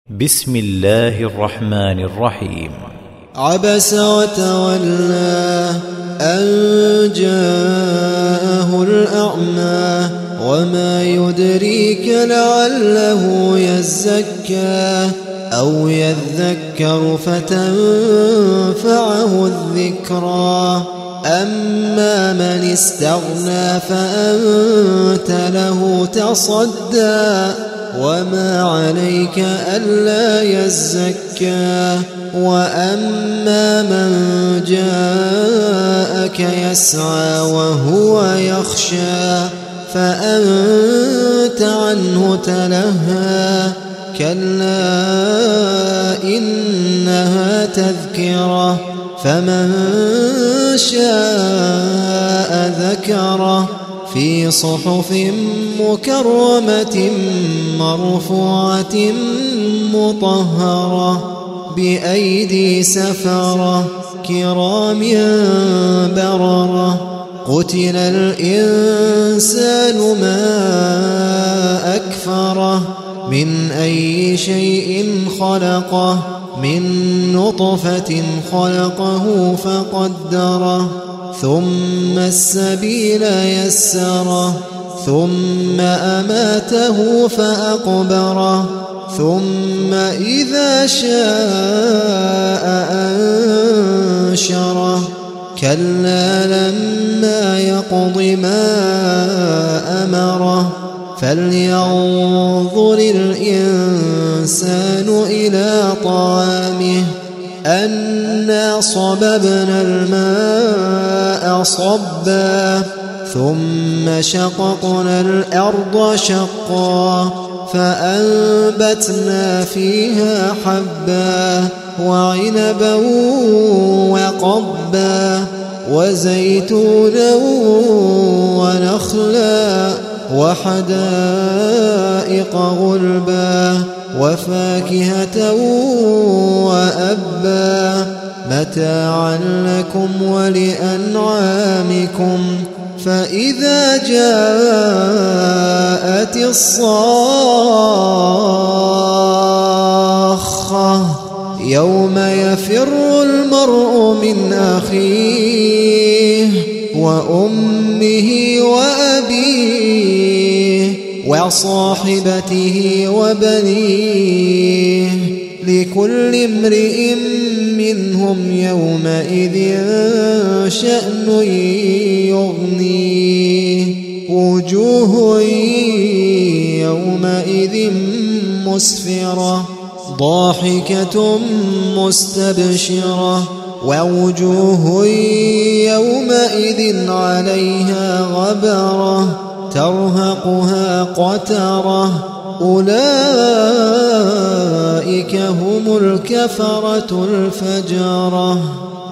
بسم الله الرحمن الرحيم. عبس وتولى أن جاءه الأعمى وما يدريك لعله يزكى أو يذكر فتنفعه الذكرى. أما من استغنى فأنت له تصدى وما عليك ألا يزكى. وأما من جاءك يسعى وهو يخشى فأنت عنه تلهى. كلا إنها تذكرة فمن شاء ذكره في صحف مكرمة مرفوعة مطهرة بأيدي سفرة كرام بررة. قتل الإنسان ما أكفره من أي شيء خلقه من نطفة خلقه فقدره ثم السبيل يسره ثم أماته فأقبره ثم إذا شاء أنشره. كلا لما يقض ما أمره فلينظر الإنسان إلى طعامه أنا صببنا الماء صبا ثم شققنا الأرض شقا فأنبتنا فيها حبا وعنبا وقبا وزيتونا ونخلا وحدائق غلبا وفاكهة وأبا متاعا لكم ولأنعامكم. فإذا جاءت الصاخة يوم يفر المرء من أخيه وأمه وأبيه وصاحبته وبنيه لكل امرئ منهم يومئذ شأن يغنيه. وجوه يومئذ مسفرة ضاحكة مستبشرة ووجوه يومئذ عليها غبرة ترهقها قترة أولئك هم الكفرة الفجرة.